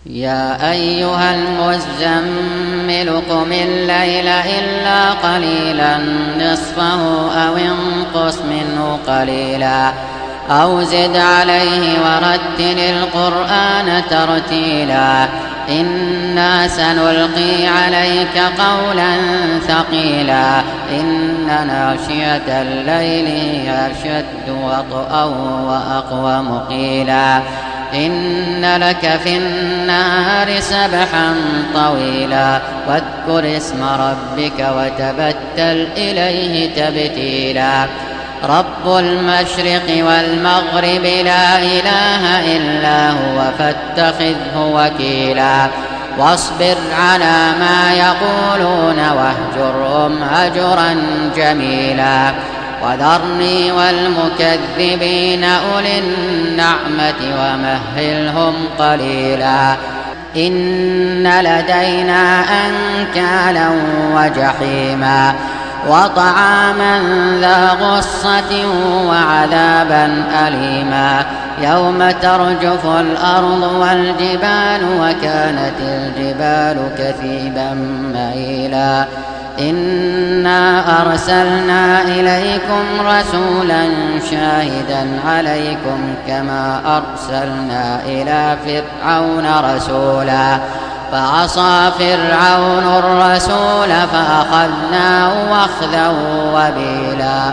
يا أيها المزمل قم الليل إلا قليلا نصفه أو انقص منه قليلا أو زد عليه ورتل القرآن ترتيلا إنا سنلقي عليك قولا ثقيلا إن ناشئة الليل هي أشد وطئا وأقوم قيلا إن لك في النهار سبحا طويلا واذكر اسم ربك وتبتل إليه تبتيلا رب المشرق والمغرب لا إله إلا هو فاتخذه وكيلا واصبر على ما يقولون واهجرهم هجرا جميلا وذرني والمكذبين أولي النعمة ومهلهم قليلا إن لدينا أنكالا وجحيما وطعاما ذا غصة وعذابا أليما يوم ترجف الأرض والجبال وكانت الجبال كثيبا مهيلا إنا أرسلنا إليكم رسولا شاهدا عليكم كما أرسلنا إلى فرعون رسولا فعصى فرعون الرسول فأخذناه أخذا وبيلا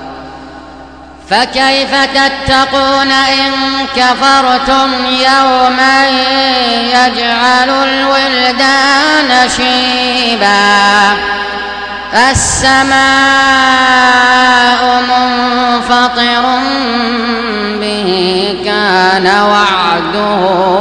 فكيف تتقون إن كفرتم يوما يجعل الولدان شيبا السماء منفطر به كان وعده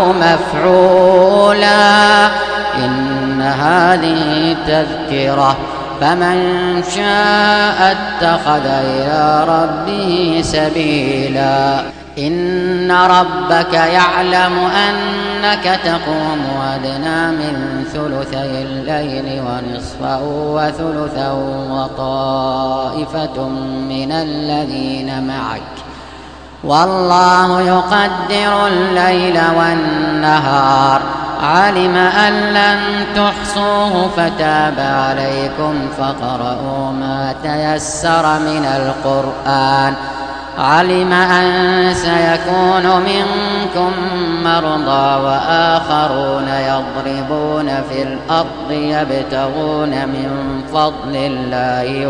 مفعولا إن هذه تذكرة فمن شاء اتخذ إلى ربه سبيلا إن ربك يعلم أنك تقوم أدنى من ثلثي الليل ونصفه وثلثه وطائفة من الذين معك والله يقدر الليل والنهار علم أن لن تحصوه فتاب عليكم فاقرؤوا ما تيسر من القرآن علم أن سيكون منكم مرضى وآخرون يضربون في الأرض يبتغون من فضل الله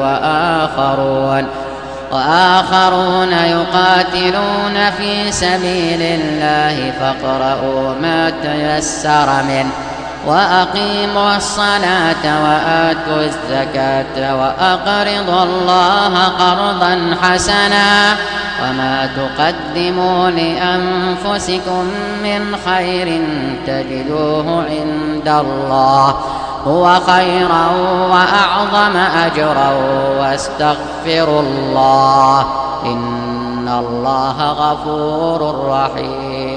وآخرون يقاتلون في سبيل الله فاقرؤوا ما تيسر منه وأقيموا الصلاة وآتوا الزكاة وأقرضوا الله قرضا حسنا وما تقدموا لأنفسكم من خير تجدوه عند الله هو خيرا وأعظم أجرا واستغفروا الله إن الله غفور رحيم